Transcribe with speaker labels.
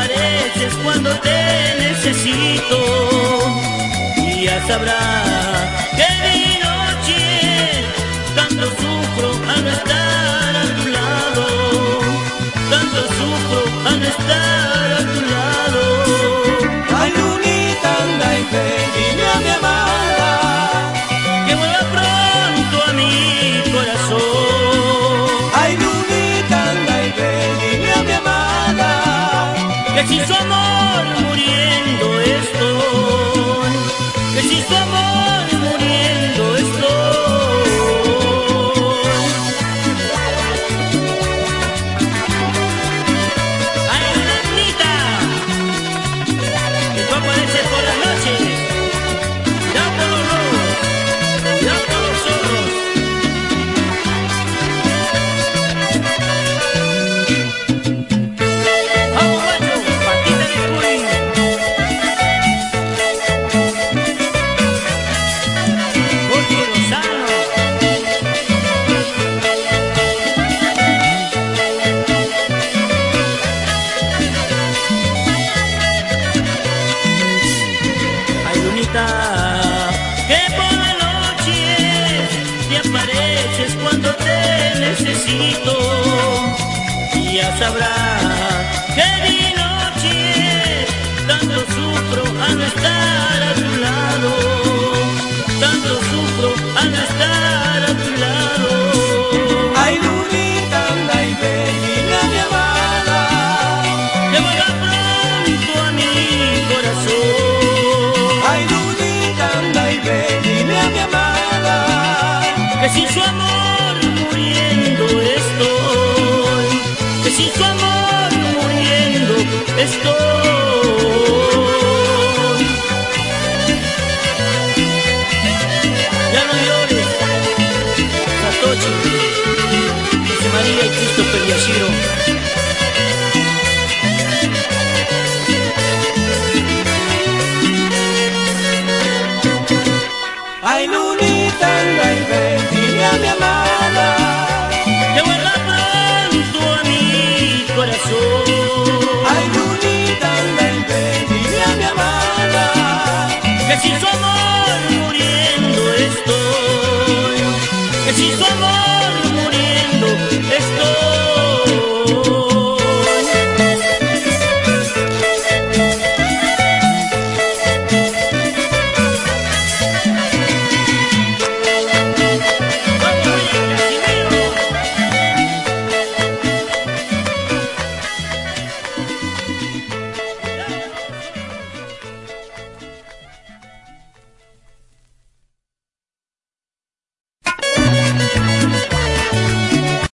Speaker 1: apareces cuando te necesito. Y ya sabrás que mi noche tanto sufro al no estar a tu lado, tanto sufro al no estar a tu lado.
Speaker 2: Ay, lunita, anda y dile a mi amada
Speaker 1: que vuelva pronto a mi corazón.
Speaker 2: Ay, lunita, anda y dile a mi amada
Speaker 1: Que sin su amor muriendo estoy, que sin su amor muriendo estoy. Ay, lunita, que tú apareces por las noches, ya por los lobos, ya por los zorros. Vamos, guacho, patita de cuy. Jorge Lozano. Ay, lunita, que por la noche te apareces cuando te necesito. Y ya sabrás que mi noche tanto sufro al no estar a tu lado, tanto sufro al no estar a tu lado.
Speaker 2: Ay, lunita, anda y dile a mi amada
Speaker 1: Que vuelva pronto a mi corazón.
Speaker 2: Ay, lunita, anda y dile a mi amada
Speaker 1: Que sin su amor muriendo estoy, que sin su amor muriendo estoy. Ya no llores, Satoshi, José María y Christopher Yashiro.
Speaker 2: Ay, lunita, anda y dile a mi amada
Speaker 1: Que vuelva pronto a mi corazón.